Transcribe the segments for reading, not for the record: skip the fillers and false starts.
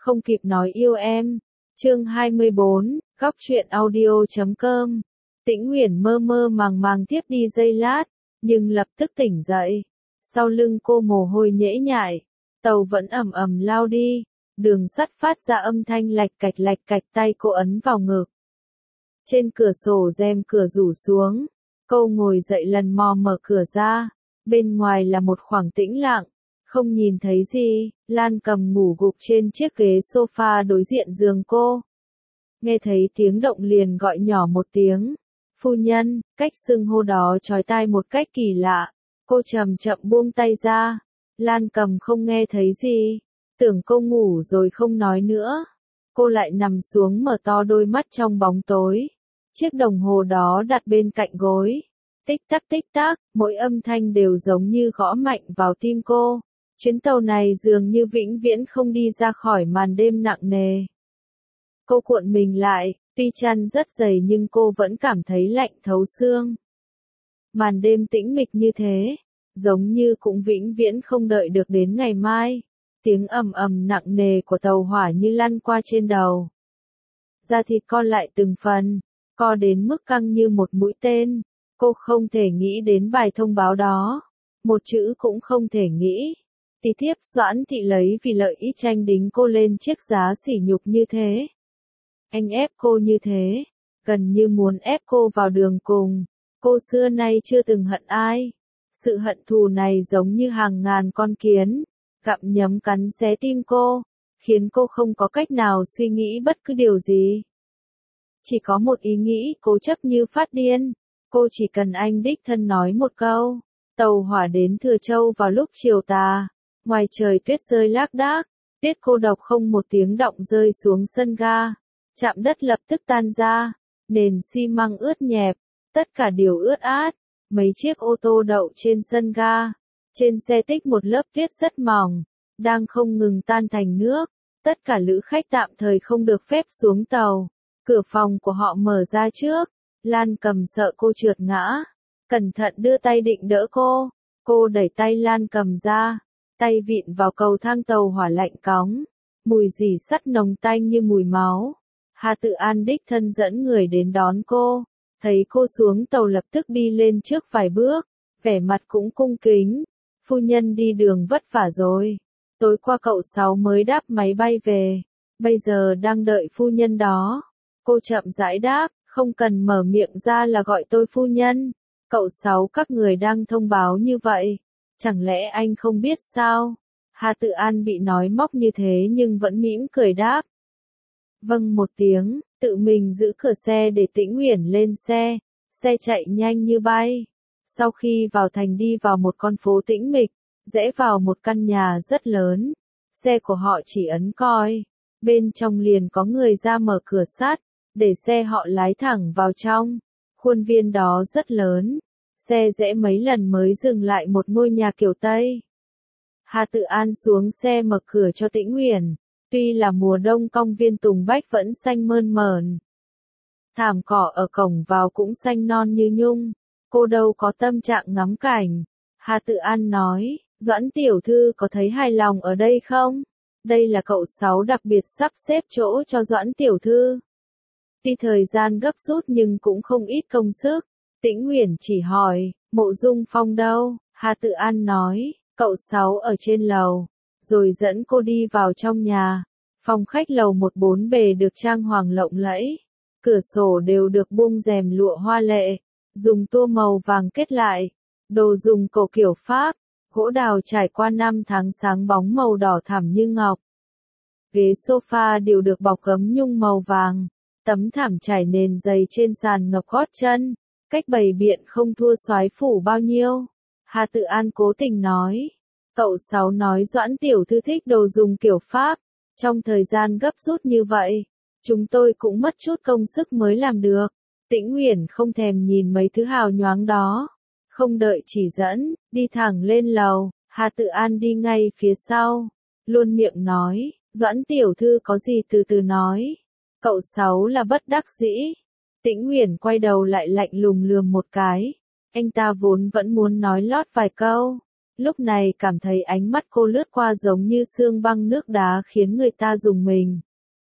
không kịp nói yêu em. Chương 24, góc truyện audio.com. Tĩnh Uyển mơ mơ màng màng tiếp đi giây lát, nhưng lập tức tỉnh dậy. Sau lưng cô mồ hôi nhễ nhại, tàu vẫn ầm ầm lao đi, đường sắt phát ra âm thanh lạch cạch, tay cô ấn vào ngực. Trên cửa sổ rèm cửa rủ xuống, cô ngồi dậy lần mò mở cửa ra, bên ngoài là một khoảng tĩnh lặng, không nhìn thấy gì. Lan Cầm ngủ gục trên chiếc ghế sofa đối diện giường cô. Nghe thấy tiếng động liền gọi nhỏ một tiếng, phu nhân, cách xưng hô đó chói tai một cách kỳ lạ. Cô chậm chậm buông tay ra, Lan Cầm không nghe thấy gì, tưởng cô ngủ rồi không nói nữa. Cô lại nằm xuống mở to đôi mắt trong bóng tối. Chiếc đồng hồ đó đặt bên cạnh gối. Tích tắc, mỗi âm thanh đều giống như gõ mạnh vào tim cô. Chuyến tàu này dường như vĩnh viễn không đi ra khỏi màn đêm nặng nề. Cô cuộn mình lại, tuy chăn rất dày nhưng cô vẫn cảm thấy lạnh thấu xương. Màn đêm tĩnh mịch như thế, giống như cũng vĩnh viễn không đợi được đến ngày mai. Tiếng ầm ầm nặng nề của tàu hỏa như lăn qua trên đầu. Da thịt co lại từng phần, co đến mức căng như một mũi tên. Cô không thể nghĩ đến bài thông báo đó. Một chữ cũng không thể nghĩ. Tí tiếp Doãn Thị lấy vì lợi ích tranh đính cô lên chiếc giá sỉ nhục như thế. Anh ép cô như thế, gần như muốn ép cô vào đường cùng. Cô xưa nay chưa từng hận ai. Sự hận thù này giống như hàng ngàn con kiến, gặm nhấm cắn xé tim cô, khiến cô không có cách nào suy nghĩ bất cứ điều gì. Chỉ có một ý nghĩ cố chấp như phát điên, cô chỉ cần anh đích thân nói một câu. Tàu hỏa đến Thừa Châu vào lúc chiều tà, ngoài trời tuyết rơi lác đác, tuyết cô độc không một tiếng động rơi xuống sân ga, chạm đất lập tức tan ra, nền xi măng ướt nhẹp, tất cả đều ướt át. Mấy chiếc ô tô đậu trên sân ga, trên xe tích một lớp tuyết rất mỏng, đang không ngừng tan thành nước. Tất cả lữ khách tạm thời không được phép xuống tàu. Cửa phòng của họ mở ra trước. Lan Cầm sợ cô trượt ngã, cẩn thận đưa tay định đỡ cô. Cô đẩy tay Lan Cầm ra, tay vịn vào cầu thang tàu hỏa lạnh cóng, mùi rỉ sắt nồng tanh như mùi máu. Hà Tự An đích thân dẫn người đến đón cô, thấy cô xuống tàu lập tức đi lên trước vài bước, vẻ mặt cũng cung kính. Phu nhân đi đường vất vả rồi, tối qua cậu Sáu mới đáp máy bay về, bây giờ đang đợi phu nhân đó. Cô chậm rãi đáp, không cần mở miệng ra là gọi tôi phu nhân. Cậu Sáu các người đang thông báo như vậy, chẳng lẽ anh không biết sao? Hà Tự An bị nói móc như thế nhưng vẫn mỉm cười đáp. Vâng một tiếng, tự mình giữ cửa xe để Tĩnh Uyển lên xe. Xe chạy nhanh như bay. Sau khi vào thành đi vào một con phố tĩnh mịch, rẽ vào một căn nhà rất lớn. Xe của họ chỉ ấn còi, bên trong liền có người ra mở cửa sắt, để xe họ lái thẳng vào trong. Khuôn viên đó rất lớn. Xe rẽ mấy lần mới dừng lại một ngôi nhà kiểu Tây. Hà Tự An xuống xe mở cửa cho Tĩnh Uyển. Tuy là mùa đông công viên Tùng Bách vẫn xanh mơn mởn. Thảm cỏ ở cổng vào cũng xanh non như nhung. Cô đâu có tâm trạng ngắm cảnh. Hà Tự An nói, Doãn tiểu thư có thấy hài lòng ở đây không? Đây là cậu Sáu đặc biệt sắp xếp chỗ cho Doãn tiểu thư. Tuy thời gian gấp rút nhưng cũng không ít công sức. Tĩnh Uyển chỉ hỏi, Mộ Dung Phong đâu? Hà Tự An nói, cậu Sáu ở trên lầu. Rồi dẫn cô đi vào trong nhà. Phòng khách lầu 14 bề được trang hoàng lộng lẫy. Cửa sổ đều được buông rèm lụa hoa lệ, dùng tua màu vàng kết lại. Đồ dùng cổ kiểu Pháp, gỗ đào trải qua năm tháng sáng bóng màu đỏ thẳm như ngọc. Ghế sofa đều được bọc gấm nhung màu vàng. Tấm thảm trải nền dày trên sàn ngập gót chân, cách bày biện không thua soái phủ bao nhiêu. Hà Tự An cố tình nói, cậu Sáu nói Doãn tiểu thư thích đồ dùng kiểu Pháp, trong thời gian gấp rút như vậy, chúng tôi cũng mất chút công sức mới làm được. Tĩnh Uyển không thèm nhìn mấy thứ hào nhoáng đó, không đợi chỉ dẫn, đi thẳng lên lầu. Hà Tự An đi ngay phía sau, luôn miệng nói, Doãn tiểu thư có gì từ từ nói. Cậu Sáu là bất đắc dĩ. Tĩnh Uyển quay đầu lại lạnh lùng lườm một cái. Anh ta vốn vẫn muốn nói lót vài câu, Lúc này cảm thấy ánh mắt cô lướt qua giống như sương băng nước đá khiến người ta rùng mình.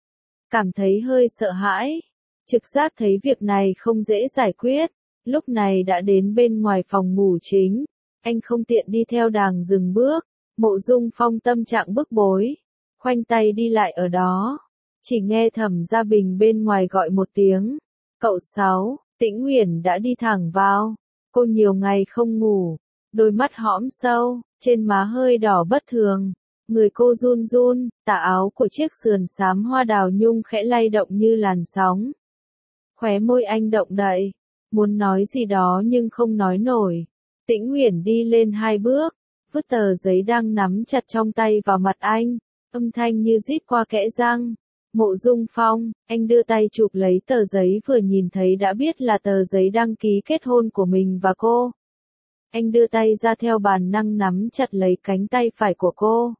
Cảm thấy hơi sợ hãi. Trực giác thấy việc này không dễ giải quyết. Lúc này đã đến bên ngoài phòng ngủ chính. Anh không tiện đi theo đàng dừng bước. Mộ Dung Phong tâm trạng bức bối. Khoanh tay đi lại ở đó. Chỉ nghe Thẩm Gia Bình bên ngoài gọi một tiếng. Cậu Sáu, Tĩnh Uyển đã đi thẳng vào. Cô nhiều ngày không ngủ. Đôi mắt hõm sâu, trên má hơi đỏ bất thường. Người cô run run, tà áo của chiếc sườn xám hoa đào nhung khẽ lay động như làn sóng. Khóe môi anh động đậy, muốn nói gì đó nhưng không nói nổi. Tĩnh Uyển đi lên 2 bước, vứt tờ giấy đang nắm chặt trong tay vào mặt anh, âm thanh như rít qua kẽ răng. Mộ Dung Phong, anh đưa tay chụp lấy tờ giấy vừa nhìn thấy đã biết là tờ giấy đăng ký kết hôn của mình và cô. Anh đưa tay ra theo bản năng nắm chặt lấy cánh tay phải của cô.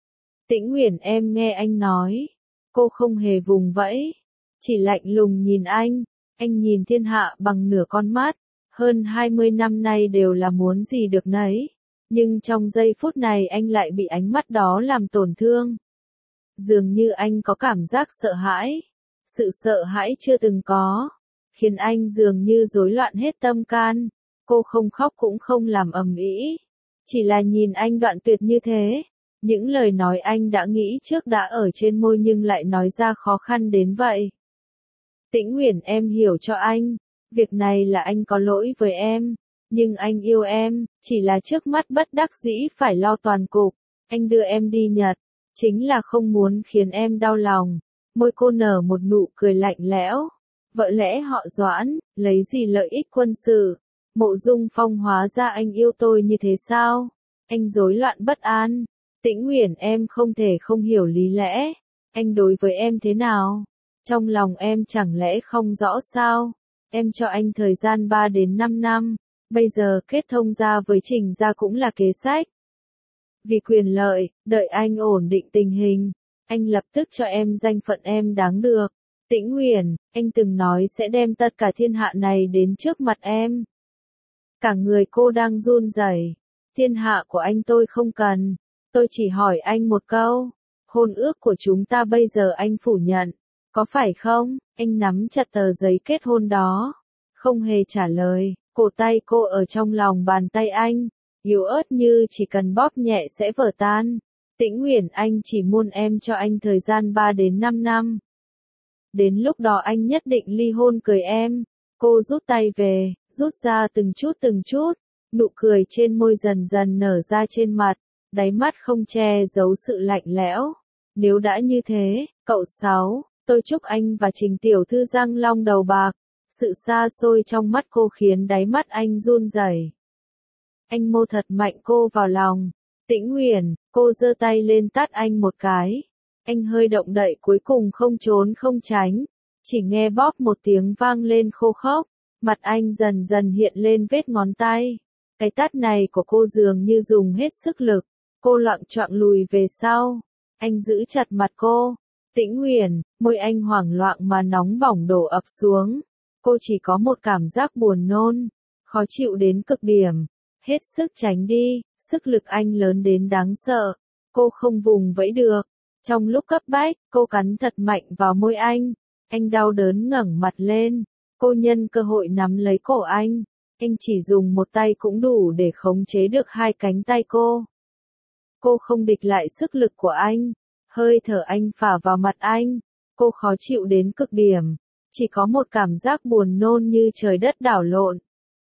Tĩnh Uyển em nghe anh nói. Cô không hề vùng vẫy, chỉ lạnh lùng nhìn anh nhìn thiên hạ bằng nửa con mắt. Hơn 20 năm nay đều là muốn gì được nấy. Nhưng trong giây phút này anh lại bị ánh mắt đó làm tổn thương. Dường như anh có cảm giác sợ hãi. Sự sợ hãi chưa từng có. Khiến anh dường như rối loạn hết tâm can. Cô không khóc cũng không làm ầm ĩ. Chỉ là nhìn anh đoạn tuyệt như thế. Những lời nói anh đã nghĩ trước đã ở trên môi nhưng lại nói ra khó khăn đến vậy. Tĩnh Uyển em hiểu cho anh. Việc này là anh có lỗi với em. Nhưng anh yêu em, chỉ là trước mắt bất đắc dĩ phải lo toàn cục. Anh đưa em đi Nhật, chính là không muốn khiến em đau lòng. Môi cô nở một nụ cười lạnh lẽo. Vợ lẽ họ Doãn, lấy gì lợi ích quân sự? Mộ Dung Phong hóa ra anh yêu tôi như thế sao? Anh rối loạn bất an. Tĩnh Uyển em không thể không hiểu lý lẽ. Anh đối với em thế nào? Trong lòng em chẳng lẽ không rõ sao? Em cho anh thời gian 3 đến 5 năm. Bây giờ kết thông gia với Trình gia cũng là kế sách. Vì quyền lợi, đợi anh ổn định tình hình. Anh lập tức cho em danh phận em đáng được. Tĩnh Uyển, anh từng nói sẽ đem tất cả thiên hạ này đến trước mặt em. Cả người cô đang run rẩy. Thiên hạ của anh tôi không cần. Tôi chỉ hỏi anh một câu. Hôn ước của chúng ta bây giờ anh phủ nhận. Có phải không? Anh nắm chặt tờ giấy kết hôn đó. Không hề trả lời. Cổ tay cô ở trong lòng bàn tay anh. Yếu ớt như chỉ cần bóp nhẹ sẽ vỡ tan. Tĩnh Uyển anh chỉ muốn em cho anh thời gian 3 đến 5 năm. Đến lúc đó anh nhất định ly hôn cười em. Cô rút tay về, rút ra từng chút. Nụ cười trên môi dần dần nở ra trên mặt. Đáy mắt không che giấu sự lạnh lẽo. Nếu đã như thế, cậu Sáu, tôi chúc anh và Trình tiểu thư răng long đầu bạc. Sự xa xôi trong mắt cô khiến đáy mắt anh run rẩy. Anh mô thật mạnh cô vào lòng. Tĩnh Uyển, cô giơ tay lên tát anh một cái. Anh hơi động đậy cuối cùng không trốn không tránh. Chỉ nghe bóp một tiếng vang lên khô khốc. Mặt anh dần dần hiện lên vết ngón tay. Cái tát này của cô dường như dùng hết sức lực. Cô loạng choạng lùi về sau. Anh giữ chặt mặt cô. Tĩnh Uyển, môi anh hoảng loạn mà nóng bỏng đổ ập xuống. Cô chỉ có một cảm giác buồn nôn, khó chịu đến cực điểm. Hết sức tránh đi, sức lực anh lớn đến đáng sợ. Cô không vùng vẫy được. Trong lúc cấp bách, cô cắn thật mạnh vào môi anh. Anh đau đớn ngẩng mặt lên. Cô nhân cơ hội nắm lấy cổ anh. Anh chỉ dùng một tay cũng đủ để khống chế được 2 cánh tay cô. Cô không địch lại sức lực của anh. Hơi thở anh phả vào mặt anh. Cô khó chịu đến cực điểm. Chỉ có một cảm giác buồn nôn như trời đất đảo lộn.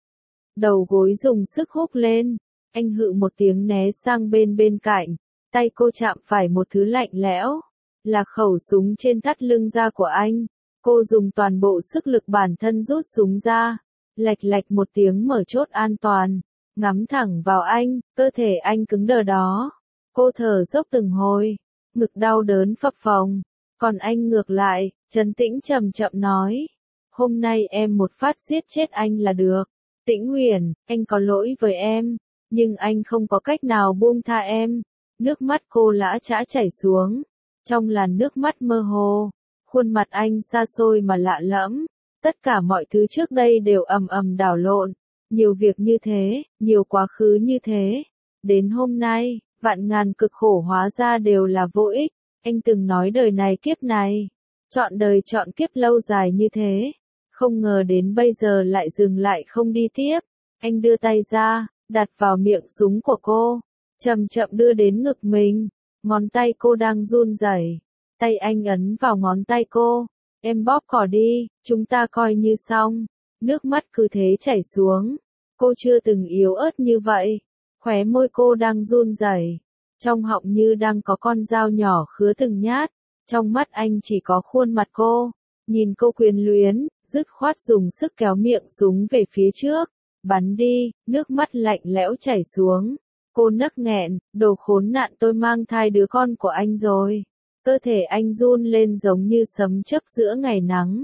Đầu gối dùng sức húc lên. Anh hự một tiếng né sang bên cạnh. Tay cô chạm phải một thứ lạnh lẽo. Là khẩu súng trên thắt lưng da của anh. Cô dùng toàn bộ sức lực bản thân rút súng ra. Lạch lạch một tiếng mở chốt an toàn. Ngắm thẳng vào anh, cơ thể anh cứng đờ đó. Cô thở dốc từng hồi. Ngực đau đớn phập phồng. Còn anh ngược lại, trấn tĩnh chậm chậm nói. Hôm nay em một phát giết chết anh là được. Tĩnh Uyển, anh có lỗi với em. Nhưng anh không có cách nào buông tha em. Nước mắt cô lã chã chảy xuống. Trong làn nước mắt mơ hồ. Khuôn mặt anh xa xôi mà lạ lẫm. Tất cả mọi thứ trước đây đều ầm ầm đảo lộn. Nhiều việc như thế, nhiều quá khứ như thế. Đến hôm nay, vạn ngàn cực khổ hóa ra đều là vô ích. Anh từng nói đời này kiếp này, chọn đời chọn kiếp lâu dài như thế. Không ngờ đến bây giờ lại dừng lại không đi tiếp. Anh đưa tay ra, đặt vào miệng súng của cô, chậm chậm đưa đến ngực mình. Ngón tay cô đang run rẩy, tay anh ấn vào ngón tay cô. Em bóp cỏ đi, chúng ta coi như xong. Nước mắt cứ thế chảy xuống. Cô chưa từng yếu ớt như vậy. Khóe môi cô đang run rẩy, trong họng như đang có con dao nhỏ khứa từng nhát. Trong mắt anh chỉ có khuôn mặt cô. Nhìn cô quyến luyến, dứt khoát dùng sức kéo miệng súng về phía trước. Bắn đi, nước mắt lạnh lẽo chảy xuống. Cô nấc nghẹn, đồ khốn nạn, tôi mang thai đứa con của anh rồi. Cơ thể anh run lên giống như sấm chớp giữa ngày nắng.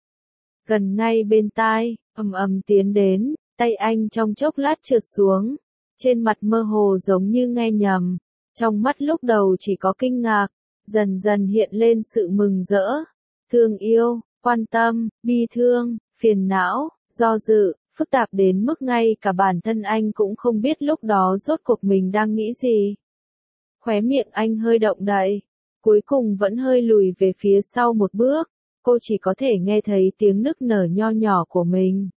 Gần ngay bên tai, ầm ầm tiến đến, tay anh trong chốc lát trượt xuống. Trên mặt mơ hồ giống như nghe nhầm. Trong mắt lúc đầu chỉ có kinh ngạc, dần dần hiện lên sự mừng rỡ, thương yêu, quan tâm, bi thương, phiền não, do dự, phức tạp đến mức ngay cả bản thân anh cũng không biết lúc đó rốt cuộc mình đang nghĩ gì. Khóe miệng anh hơi động đậy, cuối cùng vẫn hơi lùi về phía sau một bước. Cô chỉ có thể nghe thấy tiếng nức nở nho nhỏ của mình.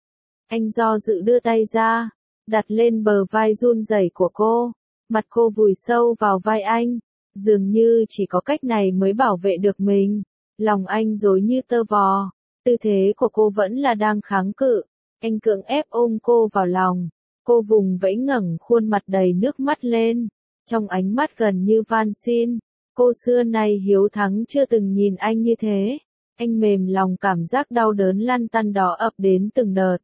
Anh do dự đưa tay ra, đặt lên bờ vai run rẩy của cô. Mặt cô vùi sâu vào vai anh, dường như chỉ có cách này mới bảo vệ được mình. Lòng anh rối như tơ vò, tư thế của cô vẫn là đang kháng cự. Anh cưỡng ép ôm cô vào lòng, cô vùng vẫy ngẩng khuôn mặt đầy nước mắt lên, trong ánh mắt gần như van xin. Cô xưa nay hiếu thắng chưa từng nhìn anh như thế. Anh mềm lòng, cảm giác đau đớn lăn tăn đó ập đến từng đợt.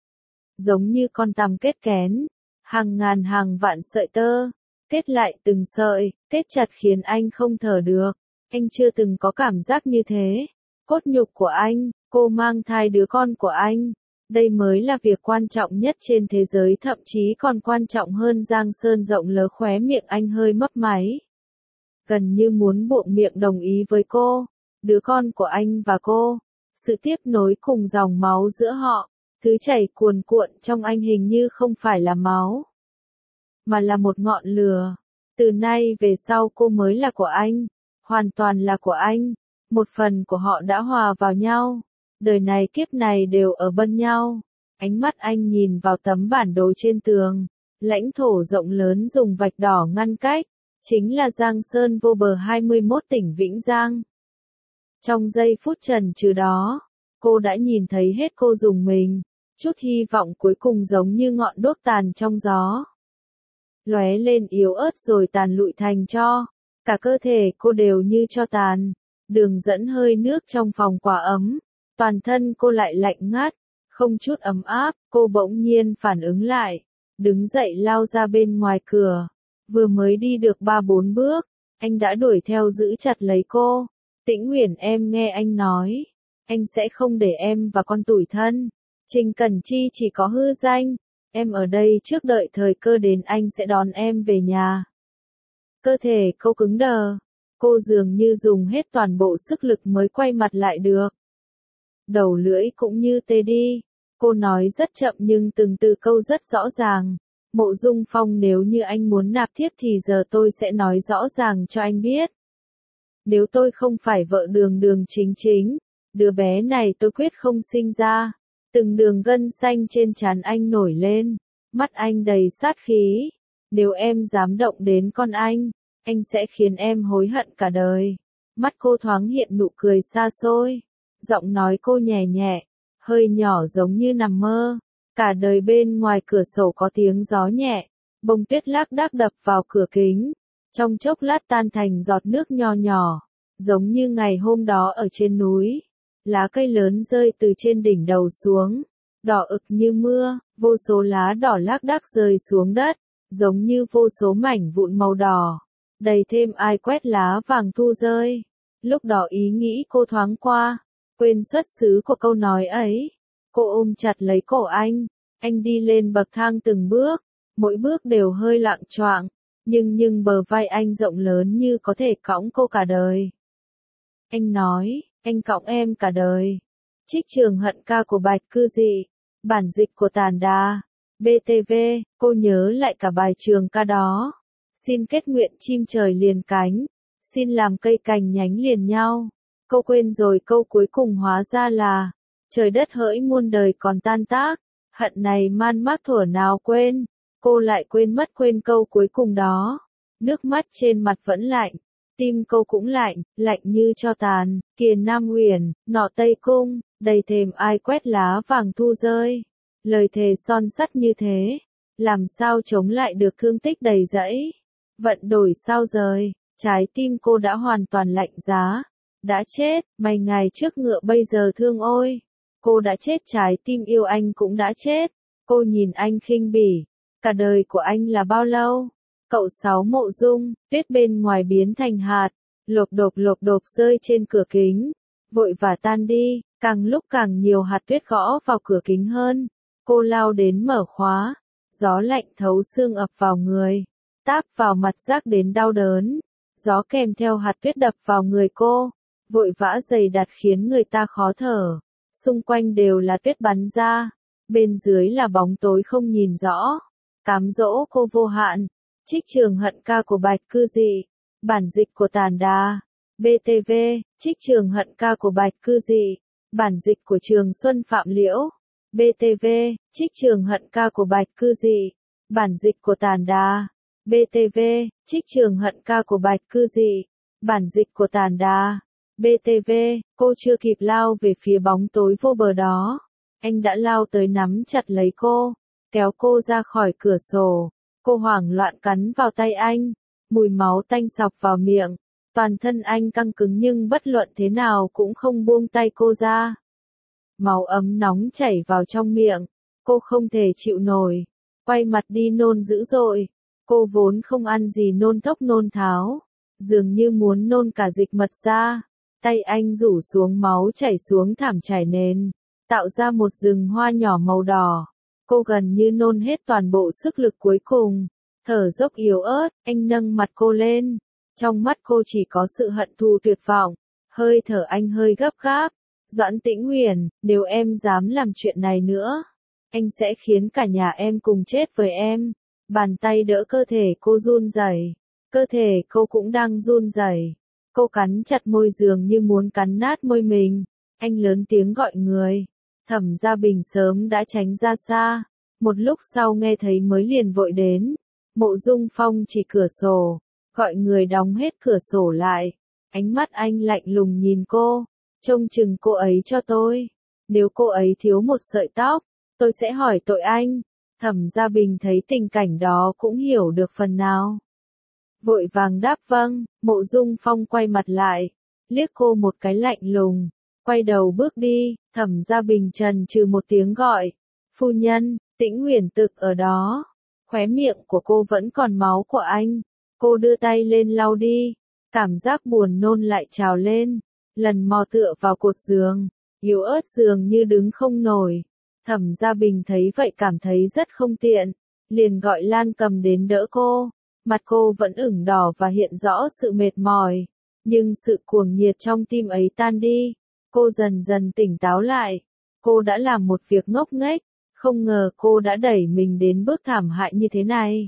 Giống như con tằm kết kén, hàng ngàn hàng vạn sợi tơ, kết lại từng sợi, kết chặt khiến anh không thở được. Anh chưa từng có cảm giác như thế. Cốt nhục của anh, cô mang thai đứa con của anh. Đây mới là việc quan trọng nhất trên thế giới, thậm chí còn quan trọng hơn Giang Sơn rộng lớn. Khóe miệng anh hơi mấp máy, gần như muốn buộng miệng đồng ý với cô. Đứa con của anh và cô, sự tiếp nối cùng dòng máu giữa họ, thứ chảy cuồn cuộn trong anh hình như không phải là máu, mà là một ngọn lửa. Từ nay về sau cô mới là của anh, hoàn toàn là của anh. Một phần của họ đã hòa vào nhau, đời này kiếp này đều ở bên nhau. Ánh mắt anh nhìn vào tấm bản đồ trên tường, lãnh thổ rộng lớn dùng vạch đỏ ngăn cách, chính là Giang Sơn vô bờ 21 tỉnh Vĩnh Giang. Trong giây phút chần chừ đó, cô đã nhìn thấy hết. Cô dùng mình, chút hy vọng cuối cùng giống như ngọn đuốc tàn trong gió, lóe lên yếu ớt rồi tàn lụi thành tro. Cả cơ thể cô đều như tro tàn, đường dẫn hơi nước trong phòng quả ấm, toàn thân cô lại lạnh ngắt, không chút ấm áp. Cô bỗng nhiên phản ứng lại, đứng dậy lao ra bên ngoài cửa. Vừa mới đi được 3-4 bước, anh đã đuổi theo giữ chặt lấy cô. Tĩnh Uyển, em nghe anh nói, anh sẽ không để em và con tủi thân. Trình Cẩn Chi chỉ có hư danh, em ở đây trước đợi thời cơ đến anh sẽ đón em về nhà. Cơ thể cô cứng đờ, cô dường như dùng hết toàn bộ sức lực mới quay mặt lại được. Đầu lưỡi cũng như tê đi, cô nói rất chậm nhưng từng từ câu rất rõ ràng. Mộ Dung Phong, nếu như anh muốn nạp thiếp thì giờ tôi sẽ nói rõ ràng cho anh biết. Nếu tôi không phải vợ Đường Đường chính chính, đứa bé này tôi quyết không sinh ra. Từng đường gân xanh trên trán anh nổi lên, mắt anh đầy sát khí. Nếu em dám động đến con anh sẽ khiến em hối hận cả đời. Mắt cô thoáng hiện nụ cười xa xôi, giọng nói cô nhẹ nhẹ, hơi nhỏ giống như nằm mơ. Cả đời bên ngoài cửa sổ có tiếng gió nhẹ, bông tuyết lác đác đập vào cửa kính, trong chốc lát tan thành giọt nước nho nhỏ, giống như ngày hôm đó ở trên núi. Lá cây lớn rơi từ trên đỉnh đầu xuống, đỏ ực như mưa, vô số lá đỏ lác đác rơi xuống đất, giống như vô số mảnh vụn màu đỏ, đầy thêm ai quét lá vàng thu rơi. Lúc đó ý nghĩ cô thoáng qua, quên xuất xứ của câu nói ấy. Cô ôm chặt lấy cổ anh đi lên bậc thang từng bước, mỗi bước đều hơi loạng choạng, nhưng bờ vai anh rộng lớn như có thể cõng cô cả đời. Anh nói, anh cõng em cả đời. Trích Trường Hận ca của Bạch Cư Dị, bản dịch của Tản Đà. BTV, cô nhớ lại cả bài trường ca đó. Xin kết nguyện chim trời liền cánh, xin làm cây cành nhánh liền nhau. Cô quên rồi câu cuối cùng hóa ra là, trời đất hỡi muôn đời còn tan tác, hận này man mác thuở nào quên. Cô lại quên câu cuối cùng đó. Nước mắt trên mặt vẫn lạnh, tim cô cũng lạnh, lạnh như tro tàn. Kìa Nam Uyển, nọ Tây Cung, đầy thềm ai quét lá vàng thu rơi. Lời thề son sắt như thế, làm sao chống lại được thương tích đầy dẫy. Vận đổi sao rời, trái tim cô đã hoàn toàn lạnh giá. Đã chết, mày ngày trước ngựa bây giờ thương ôi. Cô đã chết, trái tim yêu anh cũng đã chết. Cô nhìn anh khinh bỉ, cả đời của anh là bao lâu? Cậu Sáu Mộ Dung, tuyết bên ngoài biến thành hạt, lộp đột rơi trên cửa kính, vội và tan đi, càng lúc càng nhiều hạt tuyết gõ vào cửa kính hơn. Cô lao đến mở khóa, gió lạnh thấu xương ập vào người, táp vào mặt rác đến đau đớn. Gió kèm theo hạt tuyết đập vào người cô, vội vã dày đặc khiến người ta khó thở. Xung quanh đều là tuyết bắn ra, bên dưới là bóng tối không nhìn rõ. Cám dỗ cô vô hạn. Trích Trường Hận ca của Bạch Cư Dị, bản dịch của Tản Đà. BTV, Trích Trường Hận ca của Bạch Cư Dị, bản dịch của Trường Xuân Phạm Liễu. BTV, Trích Trường Hận ca của Bạch Cư Dị, bản dịch của Tản Đà. BTV, Trích Trường Hận ca của Bạch Cư Dị, bản dịch của Tản Đà. BTV, cô chưa kịp lao về phía bóng tối vô bờ đó, anh đã lao tới nắm chặt lấy cô, kéo cô ra khỏi cửa sổ. Cô hoảng loạn cắn vào tay anh, mùi máu tanh xộc vào miệng, toàn thân anh căng cứng nhưng bất luận thế nào cũng không buông tay cô ra. Máu ấm nóng chảy vào trong miệng, cô không thể chịu nổi, quay mặt đi nôn dữ dội. Cô vốn không ăn gì nôn thốc nôn tháo, dường như muốn nôn cả dịch mật ra. Tay anh rủ xuống, máu chảy xuống thảm trải nền, tạo ra một rừng hoa nhỏ màu đỏ. Cô gần như nôn hết toàn bộ sức lực cuối cùng, thở dốc yếu ớt. Anh nâng mặt cô lên, trong mắt cô chỉ có sự hận thù tuyệt vọng. Hơi thở anh hơi gấp gáp. Doãn Tĩnh Uyển, nếu em dám làm chuyện này nữa, anh sẽ khiến cả nhà em cùng chết với em. Bàn tay đỡ cơ thể cô run rẩy, cơ thể cô cũng đang run rẩy. Cô cắn chặt môi dường như muốn cắn nát môi mình. Anh lớn tiếng gọi người. Thẩm Gia Bình sớm đã tránh ra xa, một lúc sau nghe thấy mới liền vội đến. Mộ Dung Phong chỉ cửa sổ, gọi người đóng hết cửa sổ lại. Ánh mắt anh lạnh lùng nhìn cô, trông chừng cô ấy cho tôi. Nếu cô ấy thiếu một sợi tóc, tôi sẽ hỏi tội anh. Thẩm Gia Bình thấy tình cảnh đó cũng hiểu được phần nào. Vội vàng đáp vâng. Mộ Dung Phong quay mặt lại, liếc cô một cái lạnh lùng, quay đầu bước đi. Thẩm Gia Bình trần trừ một tiếng gọi, phu nhân. Tĩnh Uyển Tực ở đó, khóe miệng của cô vẫn còn máu của anh. Cô đưa tay lên lau đi, cảm giác buồn nôn lại trào lên, lần mò tựa vào cột giường, yếu ớt dường như đứng không nổi. Thẩm Gia Bình thấy vậy cảm thấy rất không tiện, liền gọi Lan Cầm đến đỡ cô. Mặt cô vẫn ửng đỏ và hiện rõ sự mệt mỏi, nhưng sự cuồng nhiệt trong tim ấy tan đi. Cô dần dần tỉnh táo lại. Cô đã làm một việc ngốc nghếch, không ngờ cô đã đẩy mình đến bước thảm hại như thế này.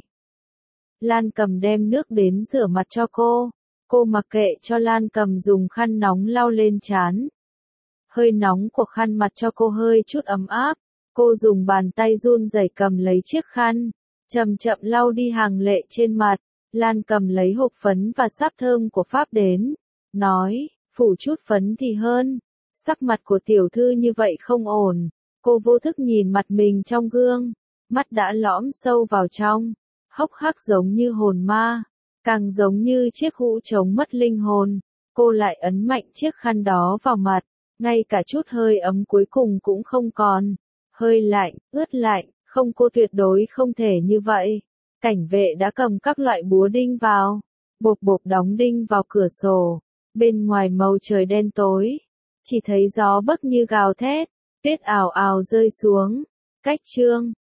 Lan Cầm đem nước đến rửa mặt cho cô. Cô mặc kệ cho Lan Cầm dùng khăn nóng lau lên trán. Hơi nóng của khăn mặt cho cô hơi chút ấm áp. Cô dùng bàn tay run rẩy cầm lấy chiếc khăn, chậm chậm lau đi hàng lệ trên mặt. Lan Cầm lấy hộp phấn và sáp thơm của Pháp đến, nói, phủ chút phấn thì hơn. Sắc mặt của tiểu thư như vậy không ổn. Cô vô thức nhìn mặt mình trong gương, mắt đã lõm sâu vào trong, hốc hác giống như hồn ma, càng giống như chiếc hũ trống mất linh hồn. Cô lại ấn mạnh chiếc khăn đó vào mặt, ngay cả chút hơi ấm cuối cùng cũng không còn. Hơi lạnh, ướt lạnh, không, cô tuyệt đối không thể như vậy. Cảnh vệ đã cầm các loại búa đinh vào, bộp bộp đóng đinh vào cửa sổ. Bên ngoài màu trời đen tối, chỉ thấy gió bấc như gào thét, tuyết ào ào rơi xuống. Cách chương